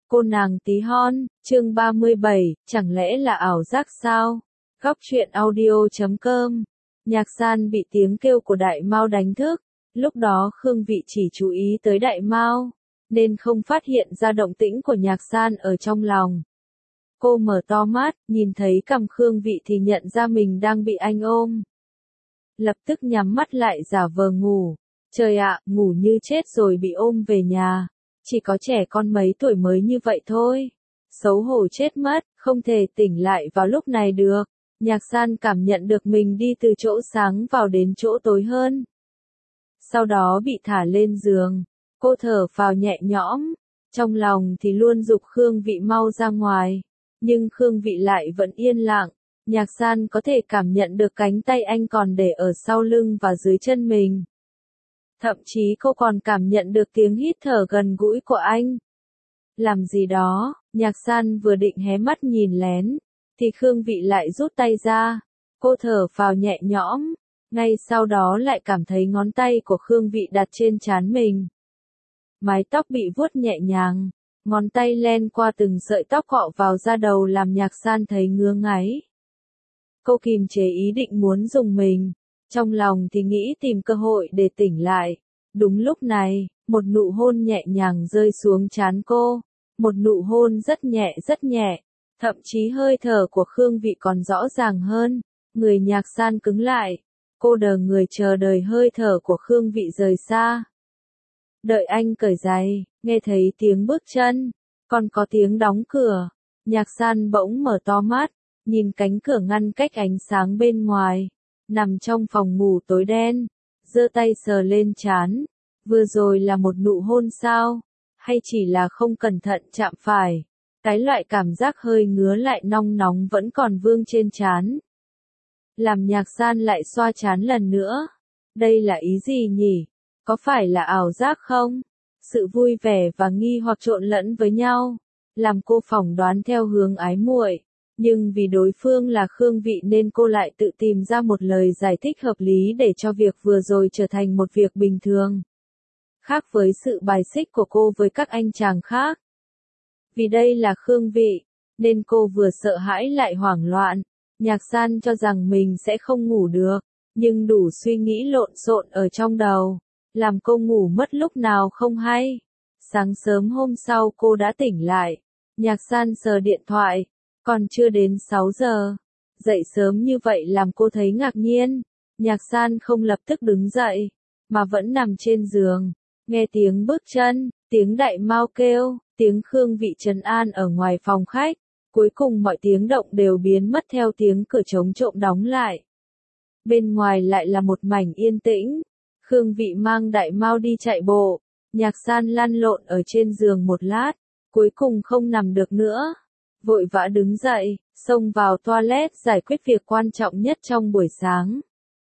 Cô nàng tí hon, chương 37, chẳng lẽ là ảo giác sao? Góc truyện audio.com. Nhạc San bị tiếng kêu của Đại Mao đánh thức, lúc đó Khương Vị chỉ chú ý tới Đại Mao, nên không phát hiện ra động tĩnh của Nhạc San ở trong lòng. Cô mở to mắt, nhìn thấy cằm Khương Vị thì nhận ra mình đang bị anh ôm. Lập tức nhắm mắt lại giả vờ ngủ. Trời ạ, ngủ như chết rồi bị ôm về nhà. Chỉ có trẻ con mấy tuổi mới như vậy thôi. Xấu hổ chết mất, không thể tỉnh lại vào lúc này được. Nhạc San cảm nhận được mình đi từ chỗ sáng vào đến chỗ tối hơn. Sau đó bị thả lên giường. Cô thở phào nhẹ nhõm. Trong lòng thì luôn giục Khương Vị mau ra ngoài. Nhưng Khương Vị lại vẫn yên lặng. Nhạc San có thể cảm nhận được cánh tay anh còn để ở sau lưng và dưới chân mình. Thậm chí cô còn cảm nhận được tiếng hít thở gần gũi của anh. Làm gì đó, Nhạc San vừa định hé mắt nhìn lén, thì Khương Vị lại rút tay ra. Cô thở phào nhẹ nhõm, ngay sau đó lại cảm thấy ngón tay của Khương Vị đặt trên trán mình. Mái tóc bị vuốt nhẹ nhàng, ngón tay len qua từng sợi tóc cọ vào da đầu làm Nhạc San thấy ngứa ngáy. Cô kìm chế ý định muốn dùng mình. Trong lòng thì nghĩ tìm cơ hội để tỉnh lại. Đúng lúc này, một nụ hôn nhẹ nhàng rơi xuống trán cô. Một nụ hôn rất nhẹ. Thậm chí hơi thở của Khương Vị còn rõ ràng hơn. Người Nhạc San cứng lại. Cô đờ người chờ đợi hơi thở của Khương Vị rời xa. Đợi anh cởi giày, nghe thấy tiếng bước chân. Còn có tiếng đóng cửa. Nhạc San bỗng mở to mắt. Nhìn cánh cửa ngăn cách ánh sáng bên ngoài. Nằm trong phòng ngủ tối đen, giơ tay sờ lên trán, vừa rồi là một nụ hôn sao, hay chỉ là không cẩn thận chạm phải, cái loại cảm giác hơi ngứa lại nong nóng vẫn còn vương trên trán. Làm Nhạc San lại xoa trán lần nữa, đây là ý gì nhỉ, có phải là ảo giác không? Sự vui vẻ và nghi hoặc trộn lẫn với nhau, làm cô phỏng đoán theo hướng ái muội. Nhưng vì đối phương là Khương Vị nên cô lại tự tìm ra một lời giải thích hợp lý để cho việc vừa rồi trở thành một việc bình thường. Khác với sự bài xích của cô với các anh chàng khác. Vì đây là Khương Vị, nên cô vừa sợ hãi lại hoảng loạn. Nhạc San cho rằng mình sẽ không ngủ được, nhưng đủ suy nghĩ lộn xộn ở trong đầu, làm cô ngủ mất lúc nào không hay. Sáng sớm hôm sau cô đã tỉnh lại. Nhạc San sờ điện thoại. Còn chưa đến 6 giờ. Dậy sớm như vậy làm cô thấy ngạc nhiên. Nhạc San không lập tức đứng dậy, mà vẫn nằm trên giường. Nghe tiếng bước chân, tiếng Đại Mao kêu, tiếng Khương Vị trấn an ở ngoài phòng khách. Cuối cùng mọi tiếng động đều biến mất theo tiếng cửa trống trộm đóng lại. Bên ngoài lại là một mảnh yên tĩnh. Khương Vị mang Đại Mao đi chạy bộ. Nhạc San lăn lộn ở trên giường một lát. Cuối cùng không nằm được nữa. Vội vã đứng dậy, xông vào toilet giải quyết việc quan trọng nhất trong buổi sáng.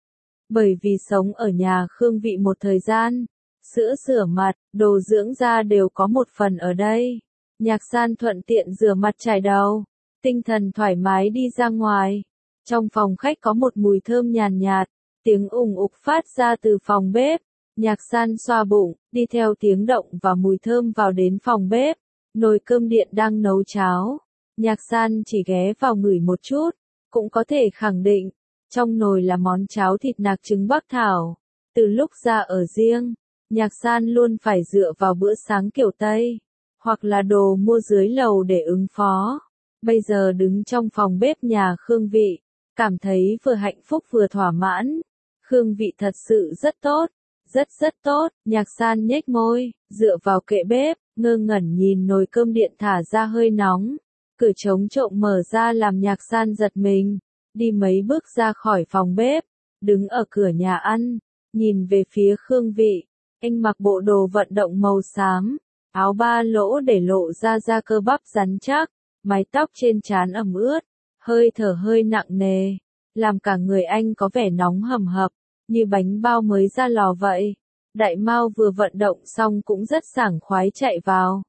Bởi vì sống ở nhà Khương Vị một thời gian, sữa rửa mặt, đồ dưỡng da đều có một phần ở đây. Nhạc San thuận tiện rửa mặt chải đầu, tinh thần thoải mái đi ra ngoài. Trong phòng khách có một mùi thơm nhàn nhạt, tiếng ùng ục phát ra từ phòng bếp. Nhạc San xoa bụng, đi theo tiếng động và mùi thơm vào đến phòng bếp. Nồi cơm điện đang nấu cháo. Nhạc San chỉ ghé vào ngửi một chút, cũng có thể khẳng định, trong nồi là món cháo thịt nạc trứng Bắc Thảo. Từ lúc ra ở riêng, Nhạc San luôn phải dựa vào bữa sáng kiểu Tây, hoặc là đồ mua dưới lầu để ứng phó. Bây giờ đứng trong phòng bếp nhà Khương Vị, cảm thấy vừa hạnh phúc vừa thỏa mãn. Khương Vị thật sự rất tốt, rất tốt. Nhạc San nhếch môi, dựa vào kệ bếp, ngơ ngẩn nhìn nồi cơm điện thả ra hơi nóng. Cửa trống trộm mở ra làm Nhạc San giật mình, đi mấy bước ra khỏi phòng bếp, đứng ở cửa nhà ăn, nhìn về phía Khương Vị. Anh mặc bộ đồ vận động màu xám, áo ba lỗ để lộ ra cơ bắp rắn chắc, mái tóc trên trán ẩm ướt, hơi thở hơi nặng nề, làm cả người anh có vẻ nóng hầm hập, như bánh bao mới ra lò vậy. Đại Mao vừa vận động xong cũng rất sảng khoái chạy vào.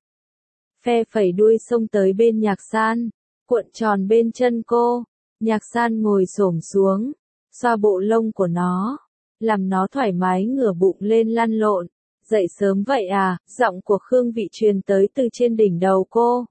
Phe phẩy đuôi xông tới bên Nhạc San, cuộn tròn bên chân cô. Nhạc San ngồi xổm xuống, xoa bộ lông của nó, làm nó thoải mái ngửa bụng lên lăn lộn. Dậy sớm vậy à, giọng của Khương Vị truyền tới từ trên đỉnh đầu cô.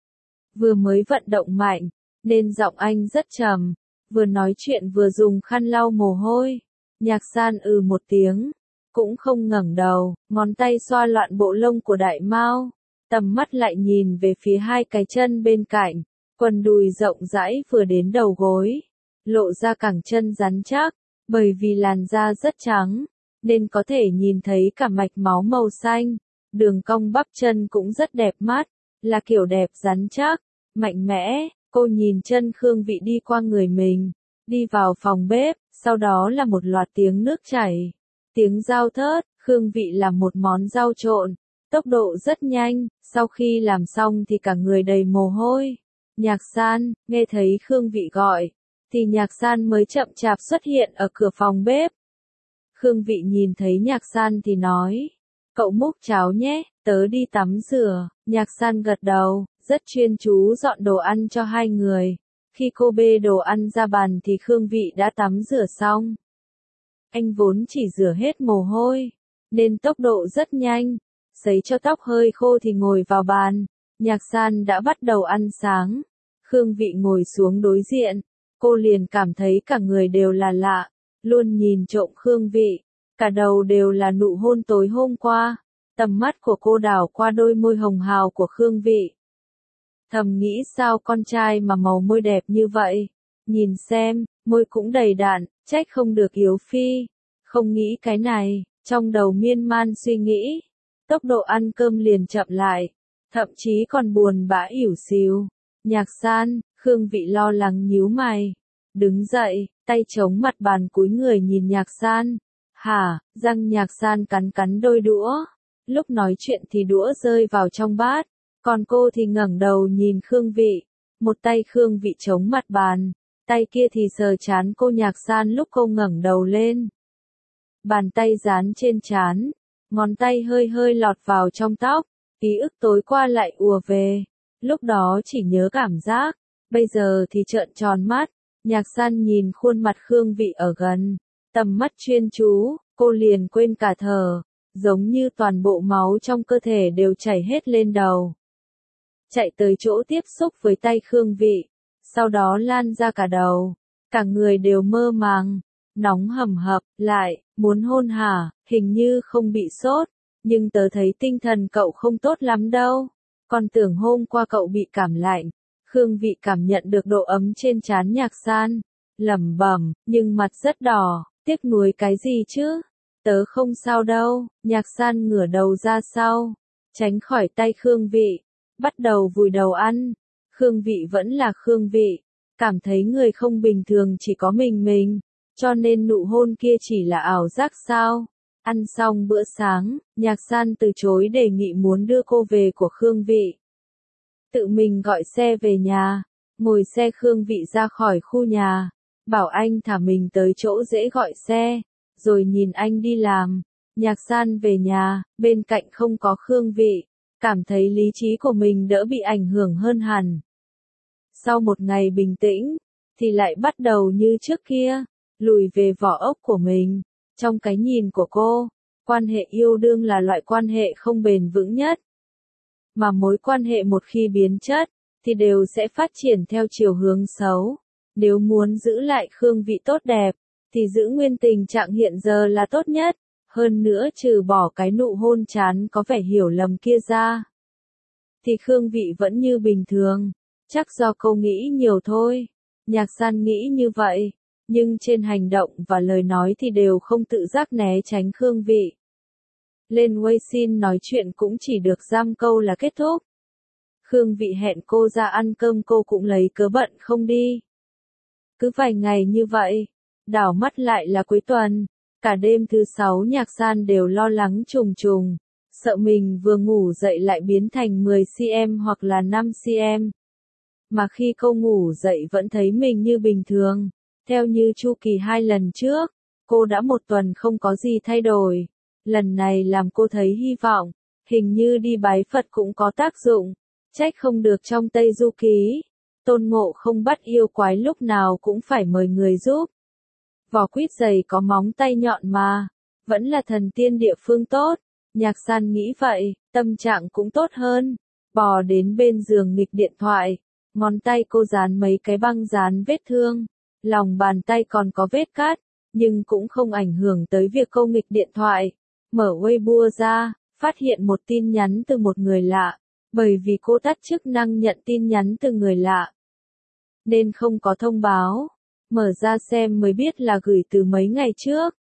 Vừa mới vận động mạnh, nên giọng anh rất trầm, vừa nói chuyện vừa dùng khăn lau mồ hôi. Nhạc San một tiếng, cũng không ngẩng đầu, ngón tay xoa loạn bộ lông của Đại Mao, tầm mắt lại nhìn về phía hai cái chân bên cạnh, quần đùi rộng rãi vừa đến đầu gối, lộ ra cẳng chân rắn chắc, bởi vì làn da rất trắng, nên có thể nhìn thấy cả mạch máu màu xanh, đường cong bắp chân cũng rất đẹp mắt, là kiểu đẹp rắn chắc, mạnh mẽ. Cô nhìn chân Khương Vị đi qua người mình, đi vào phòng bếp, sau đó là một loạt tiếng nước chảy, tiếng dao thớt. Khương Vị làm một món rau trộn, tốc độ rất nhanh, sau khi làm xong thì cả người đầy mồ hôi. Nhạc San, nghe thấy Khương Vị gọi, thì Nhạc San mới chậm chạp xuất hiện ở cửa phòng bếp. Khương Vị nhìn thấy Nhạc San thì nói, cậu múc cháo nhé, tớ đi tắm rửa. Nhạc San gật đầu, rất chuyên chú dọn đồ ăn cho hai người. Khi cô bê đồ ăn ra bàn thì Khương Vị đã tắm rửa xong. Anh vốn chỉ rửa hết mồ hôi, nên tốc độ rất nhanh, sấy cho tóc hơi khô thì ngồi vào bàn. Nhạc San đã bắt đầu ăn sáng. Khương Vị ngồi xuống đối diện, cô liền cảm thấy cả người đều là lạ, luôn nhìn trộm Khương Vị, cả đầu đều là nụ hôn tối hôm qua. Tầm mắt của cô đảo qua đôi môi hồng hào của Khương Vị. Thầm nghĩ sao con trai mà màu môi đẹp như vậy, nhìn xem, môi cũng đầy đặn, trách không được yếu phi. Không nghĩ cái này, trong đầu miên man suy nghĩ, tốc độ ăn cơm liền chậm lại, thậm chí còn buồn bã ỉu xìu. Nhạc San, Khương Vị lo lắng nhíu mày, đứng dậy, tay chống mặt bàn cúi người nhìn Nhạc San. Hả, răng Nhạc San cắn cắn đôi đũa, lúc nói chuyện thì đũa rơi vào trong bát, còn cô thì ngẩng đầu nhìn Khương Vị, một tay Khương Vị chống mặt bàn, tay kia thì sờ trán cô. Nhạc San lúc cô ngẩng đầu lên, bàn tay dán trên trán, ngón tay hơi hơi lọt vào trong tóc, ký ức tối qua lại ùa về, lúc đó chỉ nhớ cảm giác, bây giờ thì trợn tròn mắt. Nhạc San nhìn khuôn mặt Khương Vị ở gần, tầm mắt chuyên chú, cô liền quên cả thở, giống như toàn bộ máu trong cơ thể đều chảy hết lên đầu. Chạy tới chỗ tiếp xúc với tay Khương Vị, sau đó lan ra cả đầu, cả người đều mơ màng, nóng hầm hập. Lại, muốn hôn hả, hình như không bị sốt, nhưng tớ thấy tinh thần cậu không tốt lắm đâu, còn tưởng hôm qua cậu bị cảm lạnh. Khương Vị cảm nhận được độ ấm trên trán Nhạc San, lẩm bẩm, nhưng mặt rất đỏ, tiếc nuối cái gì chứ? Tớ không sao đâu. Nhạc San ngửa đầu ra sau, tránh khỏi tay Khương Vị, bắt đầu vùi đầu ăn. Khương Vị vẫn là Khương Vị, cảm thấy người không bình thường chỉ có mình, cho nên nụ hôn kia chỉ là ảo giác sao? Ăn xong bữa sáng, Nhạc San từ chối đề nghị muốn đưa cô về của Khương Vị, tự mình gọi xe về nhà, ngồi xe Khương Vị ra khỏi khu nhà, bảo anh thả mình tới chỗ dễ gọi xe, rồi nhìn anh đi làm. Nhạc San về nhà, bên cạnh không có Khương Vị, cảm thấy lý trí của mình đỡ bị ảnh hưởng hơn hẳn. Sau một ngày bình tĩnh, thì lại bắt đầu như trước kia, lùi về vỏ ốc của mình. Trong cái nhìn của cô, quan hệ yêu đương là loại quan hệ không bền vững nhất. Mà mối quan hệ một khi biến chất, thì đều sẽ phát triển theo chiều hướng xấu. Nếu muốn giữ lại Khương Vị tốt đẹp, thì giữ nguyên tình trạng hiện giờ là tốt nhất. Hơn nữa trừ bỏ cái nụ hôn chán có vẻ hiểu lầm kia ra, thì Khương Vị vẫn như bình thường. Chắc do cô nghĩ nhiều thôi. Nhạc San nghĩ như vậy, nhưng trên hành động và lời nói thì đều không tự giác né tránh Khương Vị. Lên Weixin nói chuyện cũng chỉ được giam câu là kết thúc. Khương Vị hẹn cô ra ăn cơm cô cũng lấy cớ bận không đi. Cứ vài ngày như vậy, đảo mắt lại là cuối tuần. Cả đêm thứ 6 Nhạc San đều lo lắng trùng trùng, sợ mình vừa ngủ dậy lại biến thành 10cm hoặc là 5cm. Mà khi cô ngủ dậy vẫn thấy mình như bình thường, theo như chu kỳ 2 lần trước, cô đã 1 tuần không có gì thay đổi. Lần này làm cô thấy hy vọng, hình như đi bái Phật cũng có tác dụng, trách không được trong Tây Du Ký, Tôn Ngộ không bắt yêu quái lúc nào cũng phải mời người giúp. Vỏ quýt dày có móng tay nhọn mà, vẫn là thần tiên địa phương tốt. Nhạc San nghĩ vậy, tâm trạng cũng tốt hơn. Bò đến bên giường nghịch điện thoại. Ngón tay cô dán mấy cái băng dán vết thương. Lòng bàn tay còn có vết cát, nhưng cũng không ảnh hưởng tới việc cô nghịch điện thoại. Mở Weibo ra, phát hiện một tin nhắn từ một người lạ. Bởi vì cô tắt chức năng nhận tin nhắn từ người lạ, nên không có thông báo. Mở ra xem mới biết là gửi từ mấy ngày trước.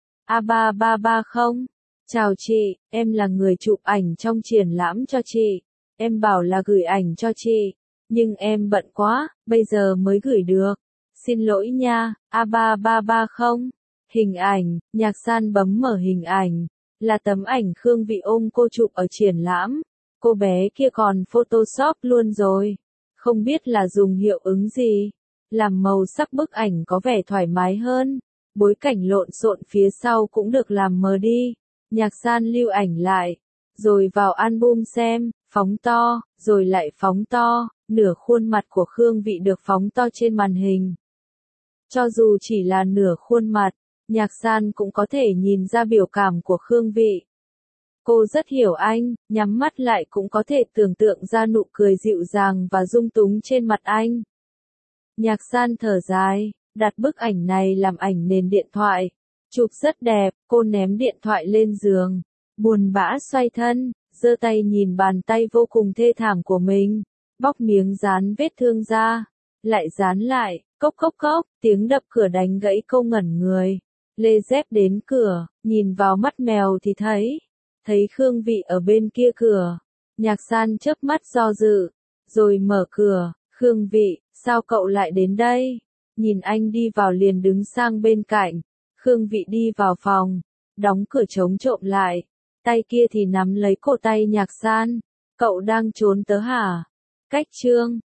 A3330. Chào chị, em là người chụp ảnh trong triển lãm cho chị. Em bảo là gửi ảnh cho chị, nhưng em bận quá, bây giờ mới gửi được. Xin lỗi nha, A3330. Hình ảnh, Nhạc San bấm mở hình ảnh. Là tấm ảnh Khương Vị ôm cô chụp ở triển lãm. Cô bé kia còn Photoshop luôn rồi. Không biết là dùng hiệu ứng gì. Làm màu sắc bức ảnh có vẻ thoải mái hơn. Bối cảnh lộn xộn phía sau cũng được làm mờ đi. Nhạc San lưu ảnh lại. Rồi vào album xem, phóng to, rồi lại phóng to. Nửa khuôn mặt của Khương Vị được phóng to trên màn hình. Cho dù chỉ là nửa khuôn mặt, Nhạc San cũng có thể nhìn ra biểu cảm của Khương Vị. Cô rất hiểu anh, nhắm mắt lại cũng có thể tưởng tượng ra nụ cười dịu dàng và dung túng trên mặt anh. Nhạc San thở dài, đặt bức ảnh này làm ảnh nền điện thoại. Chụp rất đẹp, cô ném điện thoại lên giường. Buồn bã xoay thân, giơ tay nhìn bàn tay vô cùng thê thảm của mình. Bóc miếng dán vết thương ra. Lại dán lại, cốc cốc cốc, tiếng đập cửa đánh gãy cô ngẩn người. Lê dép đến cửa, nhìn vào mắt mèo thì thấy Khương Vị ở bên kia cửa. Nhạc San chớp mắt do dự, rồi mở cửa. Khương Vị, sao cậu lại đến đây? Nhìn anh đi vào liền đứng sang bên cạnh. Khương Vị đi vào phòng, đóng cửa chống trộm lại. Tay kia thì nắm lấy cổ tay Nhạc San. Cậu đang trốn tớ hả? Cách chương